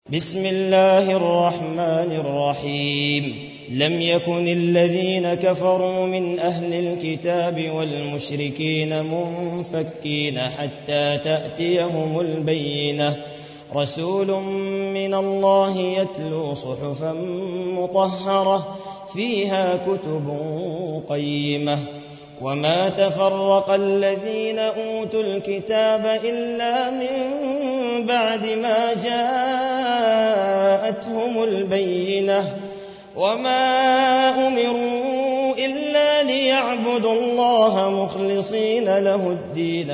بسم الله الرحمن الرحيم لم يكن الذين كفروا من أهل الكتاب والمشركين منفكين حتى تأتيهم البينة رسول من الله يتلو صحفا مطهرة فيها كتب قيمة وما تفرق الذين أوتوا الكتاب إلا من بعد ما جاءتهم البينة وما أمروا إلا ليعبدوا الله مخلصين له الدين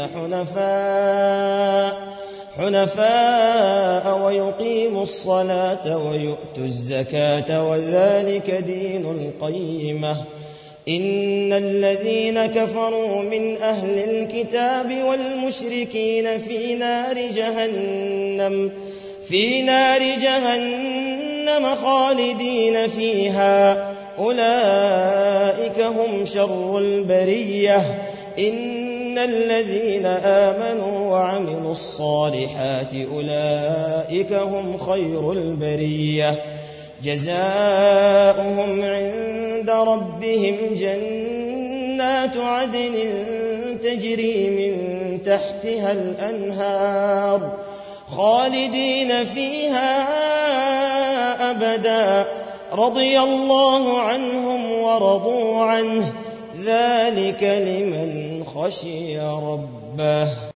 حنفاء ويقيموا الصلاة ويؤتوا الزكاة وذلك دين القيمة إن الذين كفروا من أهل الكتاب والمشركين في نار جهنم خالدين فيها أولئك هم شر البرية إن الذين آمنوا وعملوا الصالحات أولئك هم خير البرية جزاؤهم عند ربهم جنات عدن تجري من تحتها الأنهار خالدين فيها أبدا رضي الله عنهم ورضوا عنه ذلك لمن خشي ربه.